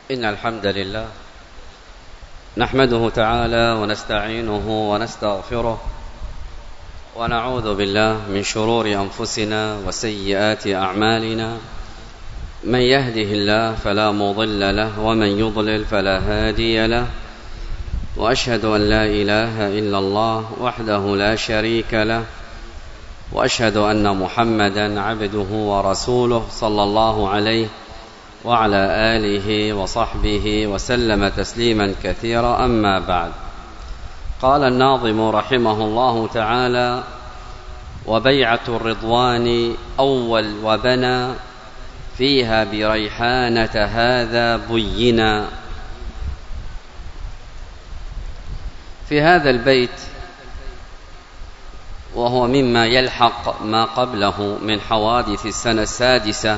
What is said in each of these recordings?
إن الحمد لله نحمده تعالى ونستعينه ونستغفره ونعوذ بالله من شرور أنفسنا وسيئات أعمالنا. من يهده الله فلا مضل له ومن يضلل فلا هادي له، وأشهد أن لا إله إلا الله وحده لا شريك له، وأشهد أن محمدا عبده ورسوله صلى الله عليه وعلى آله وصحبه وسلم تسليما كثيرا. أما بعد، قال الناظم رحمه الله تعالى: وبيعة الرضوان أول وبنى فيها بريحانة هذا بينا. في هذا البيت، وهو مما يلحق ما قبله من حوادث السنة السادسة،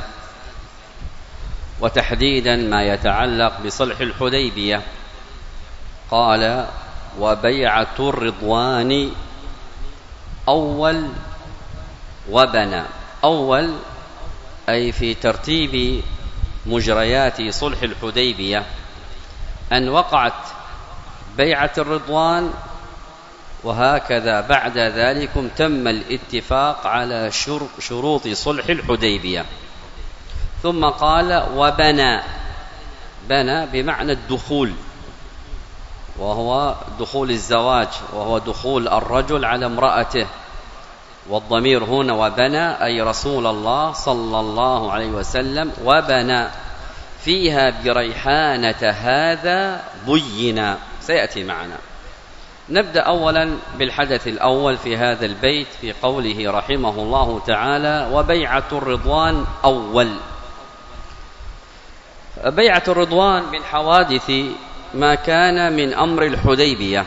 وتحديدا ما يتعلق بصلح الحديبية، قال: وبيعة الرضوان أول وبنى. أول أي في ترتيب مجريات صلح الحديبية أن وقعت بيعة الرضوان، وهكذا بعد ذلك تم الاتفاق على شروط صلح الحديبية. ثم قال: وبنى. بنى بمعنى الدخول، وهو دخول الزواج، وهو دخول الرجل على امرأته، والضمير هنا وبنى أي رسول الله صلى الله عليه وسلم. وبنى فيها بريحانة هذا بينا، سيأتي معنا. نبدأ أولا بالحدث الأول في هذا البيت، في قوله رحمه الله تعالى: وبيعة الرضوان أول. بيعة الرضوان من حوادث ما كان من أمر الحديبية.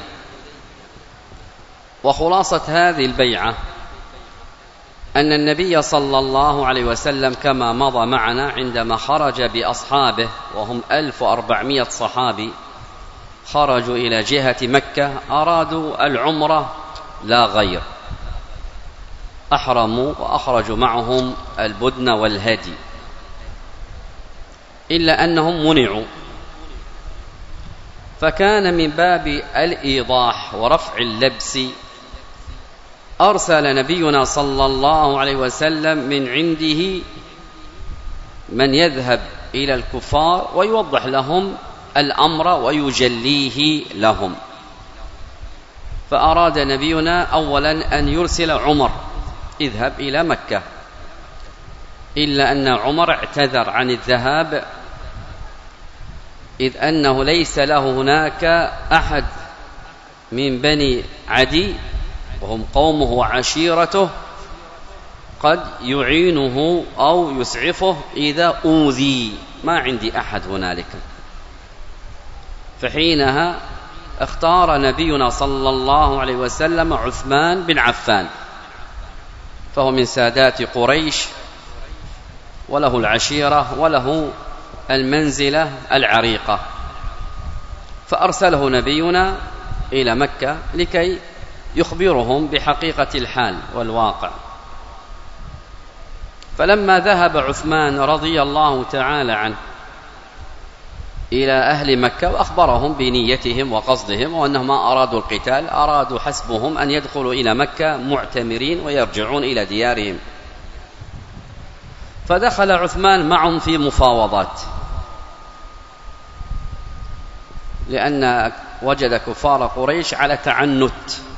وخلاصة هذه البيعة أن النبي صلى الله عليه وسلم كما مضى معنا عندما خرج بأصحابه، وهم 1400 صحابي، خرجوا إلى جهة مكة، أرادوا العمرة لا غير، أحرموا وأخرجوا معهم البدن والهدي، إلا أنهم منعوا. فكان من باب الإيضاح ورفع اللبس أرسل نبينا صلى الله عليه وسلم من عنده من يذهب إلى الكفار ويوضح لهم الأمر ويجليه لهم. فأراد نبينا أولا أن يرسل عمر: اذهب إلى مكة. إلا أن عمر اعتذر عن الذهاب، إذ أنه ليس له هناك أحد من بني عدي، وهم قومه وعشيرته، قد يعينه أو يسعفه إذا أوذي. ما عندي أحد هنالك. فحينها اختار نبينا صلى الله عليه وسلم عثمان بن عفان، فهو من سادات قريش، وله العشيرة وله المنزلة العريقة. فأرسله نبينا إلى مكة لكي يخبرهم بحقيقة الحال والواقع. فلما ذهب عثمان رضي الله تعالى عنه إلى أهل مكة وأخبرهم بنيتهم وقصدهم، وأنهم ما أرادوا القتال، أرادوا حسبهم أن يدخلوا إلى مكة معتمرين ويرجعون إلى ديارهم. فدخل عثمان معهم في مفاوضات، لأن وجد كفار قريش على تعنت،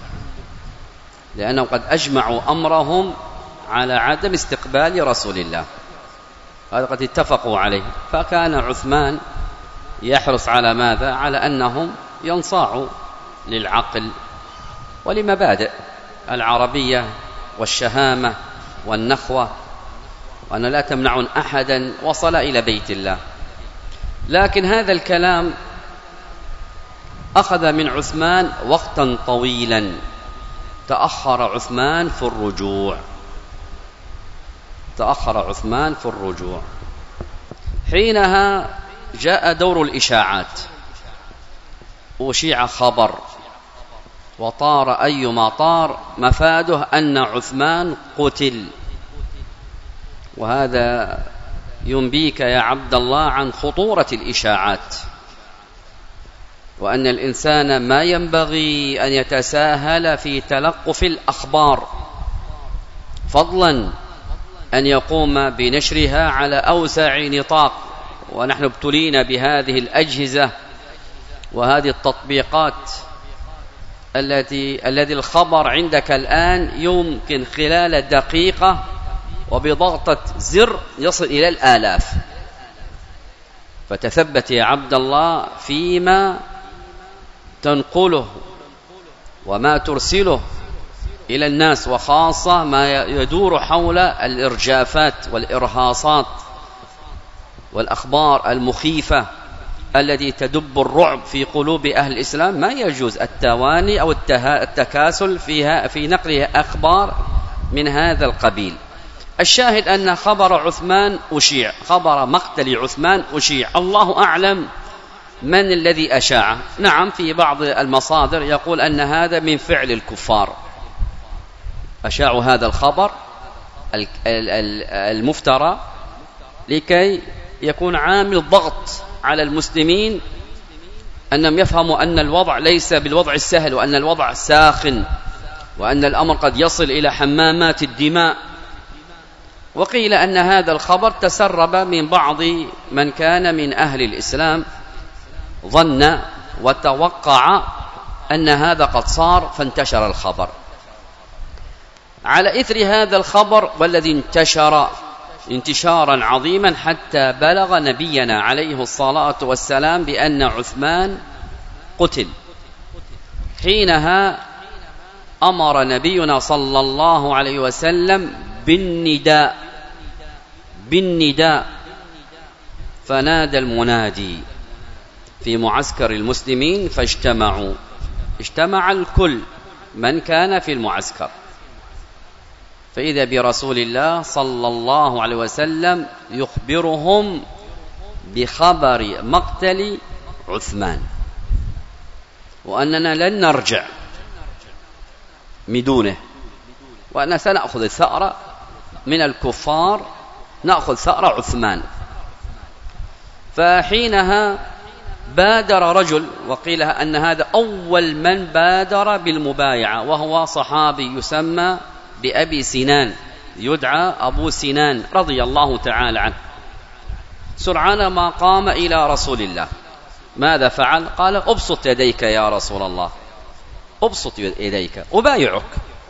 لأنهم قد أجمعوا أمرهم على عدم استقبال رسول الله، هذا قد اتفقوا عليه. فكان عثمان يحرص على ماذا؟ على أنهم ينصاعوا للعقل ولمبادئ العربية والشهامة والنخوة، وأن لا تمنعون أحدا وصل إلى بيت الله. لكن هذا الكلام أخذ من عثمان وقتا طويلا، تأخر عثمان في الرجوع. حينها جاء دور الإشاعات، أشيع خبر وطار أيما طار، مفاده أن عثمان قتل. وهذا ينبيك يا عبد الله عن خطورة الإشاعات، وأن الإنسان ما ينبغي أن يتساهل في تلقف الأخبار، فضلا أن يقوم بنشرها على أوسع نطاق. ونحن ابتلينا بهذه الأجهزة وهذه التطبيقات الذي الخبر عندك الآن يمكن خلال دقيقة وبضغطة زر يصل إلى الآلاف. فتثبت يا عبد الله فيما تنقله وما ترسله إلى الناس، وخاصة ما يدور حول الإرجافات والإرهاصات والأخبار المخيفة التي تدب الرعب في قلوب أهل الإسلام. ما يجوز التواني أو التكاسل في نقل أخبار من هذا القبيل. الشاهد أن خبر عثمان أشيع، خبر مقتل عثمان أشيع، الله أعلم من الذي أشاعه. نعم، في بعض المصادر يقول أن هذا من فعل الكفار، أشاعوا هذا الخبر المفترى لكي يكون عامل ضغط على المسلمين أنهم يفهموا أن الوضع ليس بالوضع السهل، وأن الوضع ساخن، وأن الأمر قد يصل إلى حمامات الدماء. وقيل أن هذا الخبر تسرب من بعض من كان من أهل الإسلام، ظن وتوقع أن هذا قد صار فانتشر الخبر. على إثر هذا الخبر والذي انتشر انتشارا عظيما حتى بلغ نبينا عليه الصلاة والسلام بأن عثمان قتل، حينها أمر نبينا صلى الله عليه وسلم بالنداء، فنادى المنادي في معسكر المسلمين اجتمع الكل من كان في المعسكر، فإذا برسول الله صلى الله عليه وسلم يخبرهم بخبر مقتل عثمان، وأننا لن نرجع من دونه، وأننا سنأخذ الثأر من الكفار، نأخذ ثأر عثمان. فحينها بادر رجل، وقيل أن هذا أول من بادر بالمبايعة، وهو صحابي يسمى بأبي سنان، يدعى أبو سنان رضي الله تعالى عنه. سرعان ما قام إلى رسول الله، ماذا فعل؟ قال: أبسط يديك يا رسول الله، أبسط يديك أبايعك.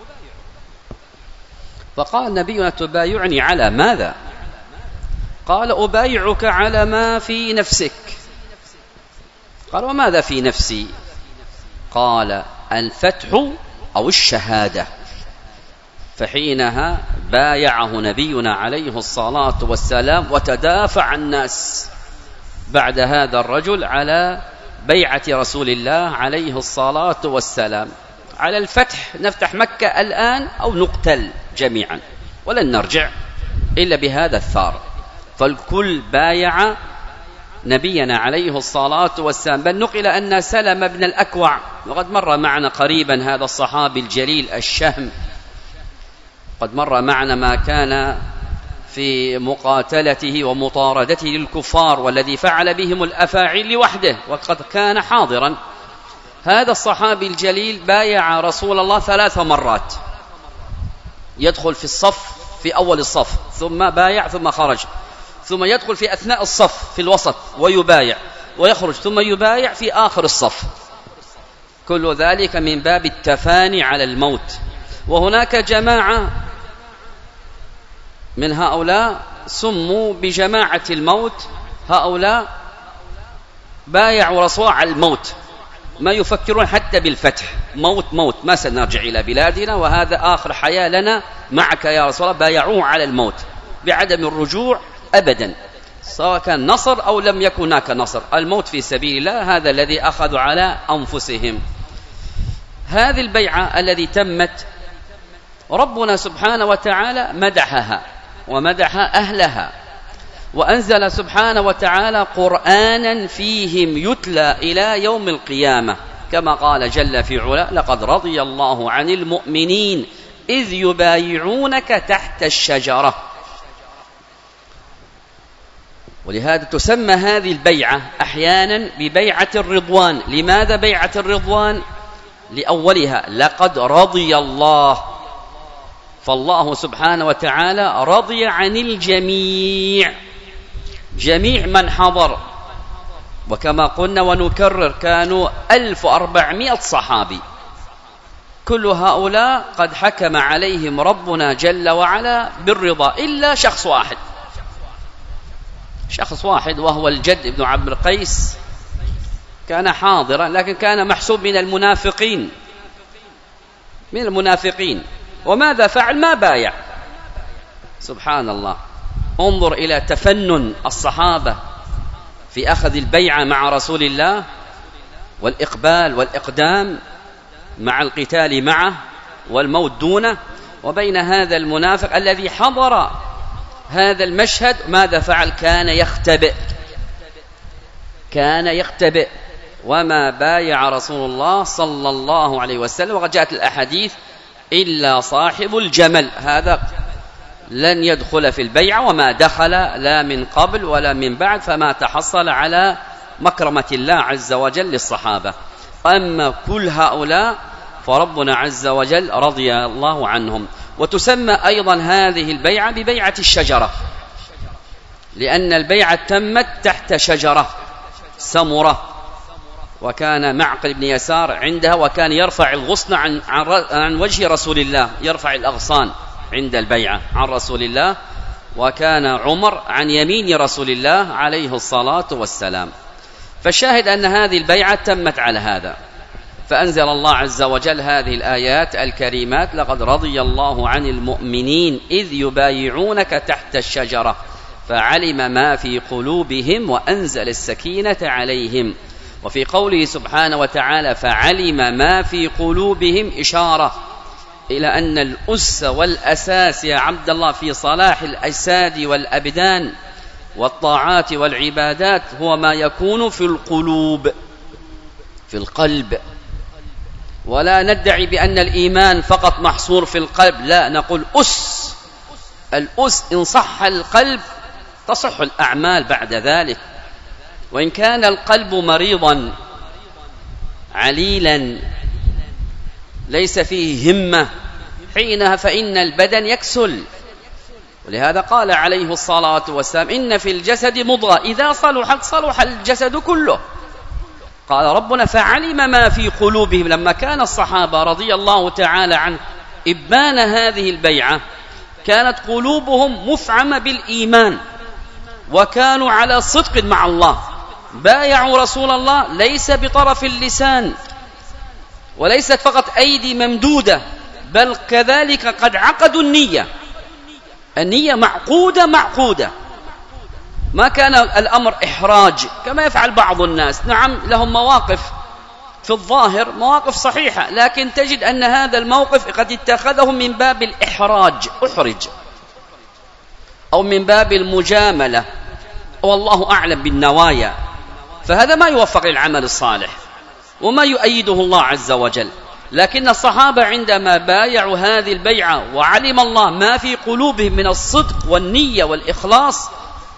فقال نبينا: تبايعني على ماذا؟ قال: أبايعك على ما في نفسك. قال: وماذا في نفسي؟ قال: الفتح أو الشهادة. فحينها بايعه نبينا عليه الصلاة والسلام، وتدافع الناس بعد هذا الرجل على بيعة رسول الله عليه الصلاة والسلام على الفتح، نفتح مكة الآن أو نقتل جميعا، ولن نرجع إلا بهذا الثار. فالكل بايع نبينا عليه الصلاة والسلام، بل نقل أن سلم بن الأكوع، وقد مر معنا قريبا هذا الصحابي الجليل الشهم، قد مر معنا ما كان في مقاتلته ومطاردته للكفار والذي فعل بهم الأفاعيل لوحده، وقد كان حاضرا. هذا الصحابي الجليل بايع رسول الله 3 مرات، يدخل في الصف في أول الصف، ثم بايع ثم خرج، ثم يدخل في أثناء الصف في الوسط ويبايع، ويخرج ثم يبايع في آخر الصف، كل ذلك من باب التفاني على الموت. وهناك جماعة من هؤلاء سموا بجماعة الموت، هؤلاء بايعوا رسول الله على الموت، ما يفكرون حتى بالفتح، موت ما سنرجع إلى بلادنا، وهذا آخر حياة لنا معك يا رسول الله. بايعوه على الموت بعدم الرجوع أبدا، سواء كان نصر أو لم يكن هناك نصر، الموت في سبيل الله هذا الذي أخذوا على أنفسهم. هذه البيعة التي تمت ربنا سبحانه وتعالى مدحها ومدح أهلها، وأنزل سبحانه وتعالى قرآنا فيهم يتلى إلى يوم القيامة، كما قال جل في علا: لقد رضي الله عن المؤمنين إذ يبايعونك تحت الشجرة. ولهذا تسمى هذه البيعة أحيانا ببيعة الرضوان. لماذا بيعة الرضوان؟ لأولها لقد رضي الله، فالله سبحانه وتعالى رضي عن الجميع، جميع من حضر. وكما قلنا ونكرر كانوا 1400 صحابي، كل هؤلاء قد حكم عليهم ربنا جل وعلا بالرضا إلا شخص واحد وهو الجد بن عبد القيس، كان حاضرا لكن كان محسوب من المنافقين. وماذا فعل؟ ما بايع. سبحان الله، انظر إلى تفنن الصحابة في أخذ البيعة مع رسول الله والإقبال والإقدام مع القتال معه والموت دونه، وبين هذا المنافق الذي حضر هذا المشهد ماذا فعل؟ كان يختبئ وما بايع رسول الله صلى الله عليه وسلم. وقد جاءت الأحاديث إلا صاحب الجمل، هذا لن يدخل في البيعة وما دخل لا من قبل ولا من بعد، فما تحصل على مكرمة الله عز وجل للصحابة. أما كل هؤلاء فربنا عز وجل رضي الله عنهم. وتسمى أيضا هذه البيعة ببيعة الشجرة، لأن البيعة تمت تحت شجرة سمرة، وكان معقل بن يسار عندها، وكان يرفع الغصن عن وجه رسول الله، يرفع الأغصان عند البيعة عن رسول الله، وكان عمر عن يمين رسول الله عليه الصلاة والسلام. فالشاهد أن هذه البيعة تمت على هذا، فأنزل الله عز وجل هذه الآيات الكريمات: لقد رضي الله عن المؤمنين إذ يبايعونك تحت الشجرة فعلم ما في قلوبهم وأنزل السكينة عليهم. وفي قوله سبحانه وتعالى فعلم ما في قلوبهم إشارة إلى أن الأس والأساس يا عبد الله في صلاح الأجساد والأبدان والطاعات والعبادات هو ما يكون في القلوب، في القلب. ولا ندعي بأن الإيمان فقط محصور في القلب، لا، نقول الأس إن صح القلب تصح الأعمال بعد ذلك. وإن كان القلب مريضا عليلا ليس فيه همة حينها فإن البدن يكسل. ولهذا قال عليه الصلاة والسلام: إن في الجسد مضغة إذا صلحت صلح الجسد كله. قال ربنا فعلم ما في قلوبهم. لما كان الصحابة رضي الله تعالى عن إبان هذه البيعة كانت قلوبهم مفعمة بالإيمان، وكانوا على صدق مع الله، بايعوا رسول الله ليس بطرف اللسان، وليست فقط أيدي ممدودة، بل كذلك قد عقدوا النية معقودة. ما كان الأمر إحراج كما يفعل بعض الناس. نعم لهم مواقف في الظاهر مواقف صحيحة، لكن تجد أن هذا الموقف قد اتخذه من باب الإحراج، أحرج، أو من باب المجاملة، والله أعلم بالنوايا. فهذا ما يوفق للعمل الصالح وما يؤيده الله عز وجل. لكن الصحابة عندما بايعوا هذه البيعة وعلم الله ما في قلوبهم من الصدق والنية والإخلاص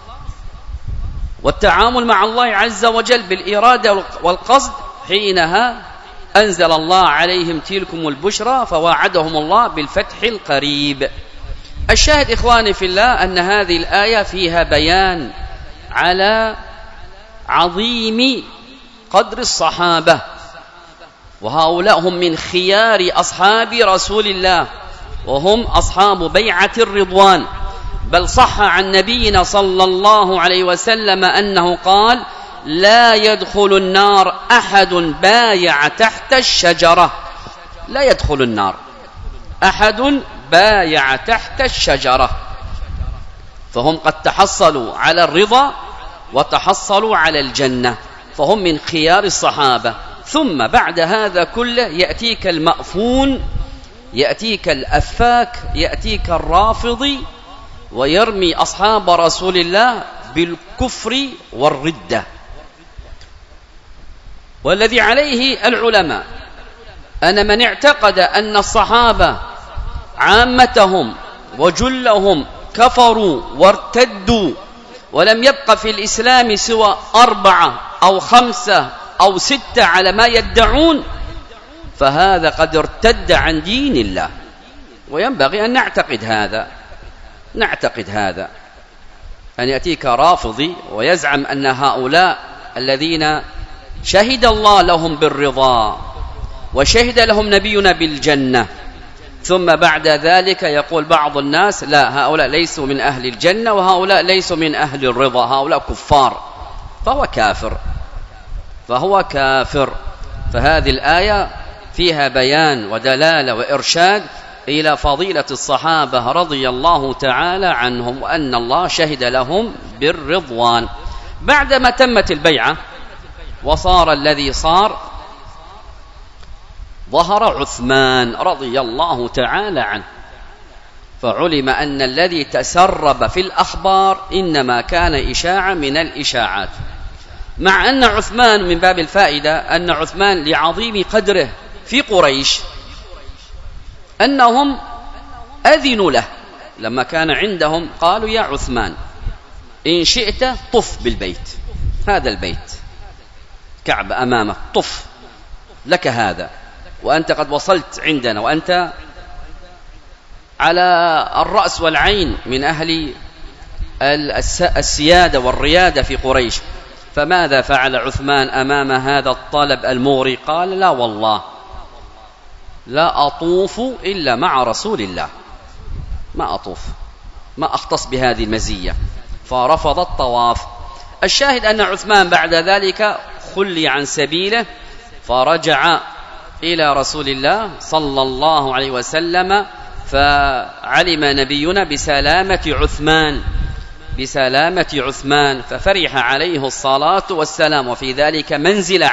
والتعامل مع الله عز وجل بالإرادة والقصد، حينها أنزل الله عليهم تلكم البشرى فواعدهم الله بالفتح القريب. الشاهد إخواني في الله أن هذه الآية فيها بيان على عظيم قدر الصحابة، وهؤلاء هم من خيار أصحاب رسول الله، وهم أصحاب بيعة الرضوان. بل صح عن نبينا صلى الله عليه وسلم أنه قال: لا يدخل النار أحد بايع تحت الشجرة. لا يدخل النار أحد بايع تحت الشجرة. فهم قد تحصلوا على الرضا وتحصلوا على الجنة، فهم من خيار الصحابة. ثم بعد هذا كله يأتيك المأفون، يأتيك الأفاك، يأتيك الرافضي، ويرمي أصحاب رسول الله بالكفر والردة. والذي عليه العلماء أن من اعتقد أن الصحابة عامتهم وجلهم كفروا وارتدوا ولم يبق في الإسلام سوى 4 أو 5 أو 6 على ما يدعون، فهذا قد ارتد عن دين الله. وينبغي أن نعتقد هذا أن يأتيك رافضي ويزعم أن هؤلاء الذين شهد الله لهم بالرضا وشهد لهم نبينا بالجنة، ثم بعد ذلك يقول بعض الناس لا، هؤلاء ليسوا من أهل الجنة وهؤلاء ليسوا من أهل الرضا، هؤلاء كفار، فهو كافر. فهذه الآية فيها بيان ودلالة وإرشاد إلى فضيلة الصحابة رضي الله تعالى عنهم، وأن الله شهد لهم بالرضوان. بعدما تمت البيعة وصار الذي صار، ظهر عثمان رضي الله تعالى عنه، فعلم أن الذي تسرب في الأخبار إنما كان إشاعة من الإشاعات، مع أن عثمان من باب الفائدة أن عثمان لعظيم قدره في قريش أنهم أذنوا له لما كان عندهم، قالوا يا عثمان إن شئت طف بالبيت، هذا البيت كعب أمامك، طف لك هذا، وأنت قد وصلت عندنا، وأنت على الرأس والعين من أهل السيادة والريادة في قريش. فماذا فعل عثمان أمام هذا الطلب المغري؟ قال لا والله لا أطوف إلا مع رسول الله، ما أطوف، ما أختص بهذه المزية، فرفض الطواف. الشاهد أن عثمان بعد ذلك خلي عن سبيله، فرجع إلى رسول الله صلى الله عليه وسلم، فعلم نبينا بسلامة عثمان، ففرح عليه الصلاة والسلام. وفي ذلك منزل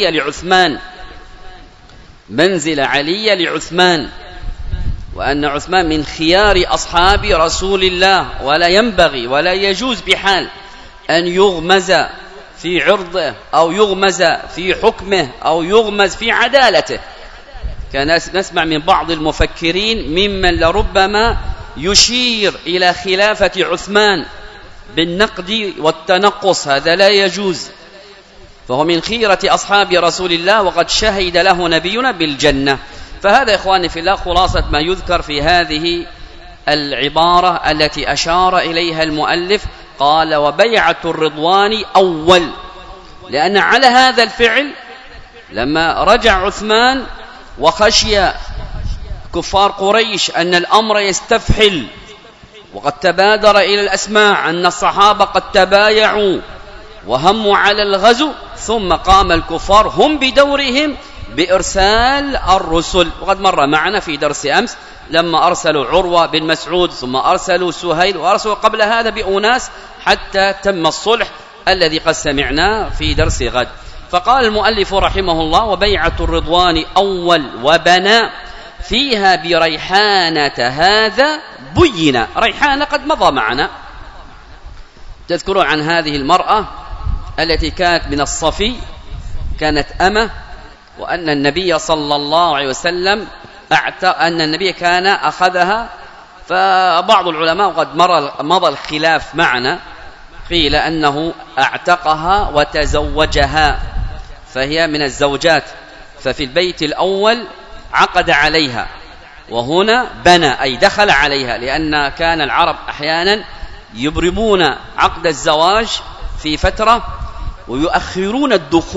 علي لعثمان، وأن عثمان من خيار أصحاب رسول الله، ولا ينبغي ولا يجوز بحال أن يغمز في عرضه أو يغمز في حكمه أو يغمز في عدالته. كان نسمع من بعض المفكرين ممن لربما يشير إلى خلافة عثمان بالنقد والتنقص، هذا لا يجوز، فهو من خيرة أصحاب رسول الله، وقد شهد له نبينا بالجنة. فهذا إخواني في الله خلاصة ما يذكر في هذه العبارة التي أشار إليها المؤلف، قال وبيعة الرضوان أول، لأن على هذا الفعل لما رجع عثمان وخشي كفار قريش أن الأمر يستفحل، وقد تبادر إلى الأسماع أن الصحابة قد تبايعوا وهموا على الغزو، ثم قام الكفار هم بدورهم بإرسال الرسل. وقد مر معنا في درس أمس لما أرسلوا عروة بن مسعود، ثم أرسلوا سهيل، وأرسلوا قبل هذا بأناس حتى تم الصلح الذي قد سمعناه في درس غد. فقال المؤلف رحمه الله وبيعة الرضوان أول وبنى فيها بريحانة هذا بينا. ريحانة قد مضى معنا، تذكرون عن هذه المرأة التي كانت من الصفي، كانت أمة، وأن النبي صلى الله عليه وسلم أن النبي كان أخذها. فبعض العلماء قد مضى الخلاف معنا، قيل أنه أعتقها وتزوجها، فهي من الزوجات، ففي البيت الأول عقد عليها، وهنا بنى أي دخل عليها، لأن كان العرب أحيانا يبرمون عقد الزواج في فترة ويؤخرون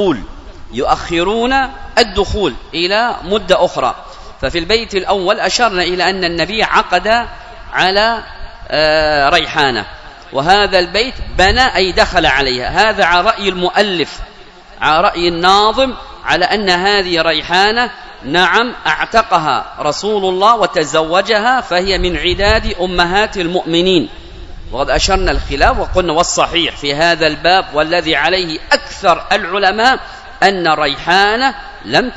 الدخول إلى مدة أخرى. ففي البيت الأول أشرنا إلى أن النبي عقد على ريحانة، وهذا البيت بنى أي دخل عليها. هذا على رأي المؤلف، على رأي الناظم، على أن هذه ريحانة نعم اعتقها رسول الله وتزوجها، فهي من عداد أمهات المؤمنين. وقد أشرنا الخلاف وقلنا والصحيح في هذا الباب والذي عليه أكثر العلماء أن ريحانة لم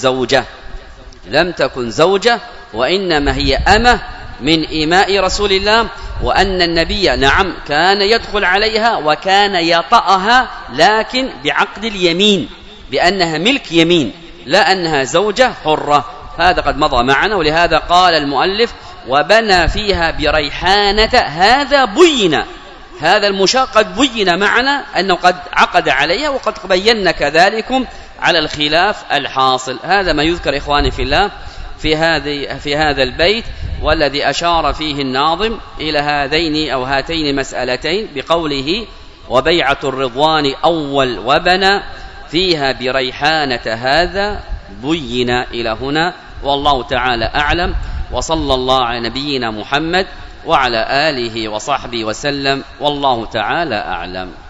تكن زوجة، وإنما هي أمة من إماء رسول الله، وأن النبي نعم كان يدخل عليها وكان يطأها، لكن بعقد اليمين، بأنها ملك يمين، لا أنها زوجة حرة. هذا قد مضى معنا، ولهذا قال المؤلف وبنى فيها بريحانة هذا بينا. هذا المشار قد بين معنا أنه قد عقد عليها، وقد بينا كذلكم على الخلاف الحاصل. هذا ما يذكر إخواني في الله في هذا البيت، والذي أشار فيه الناظم إلى هذين أو هاتين مسألتين بقوله: وبيعة الرضوان أول وبنى فيها بريحانة هذا بين إلى هنا. والله تعالى أعلم، وصلى الله على نبينا محمد وعلى آله وصحبه وسلم، والله تعالى أعلم.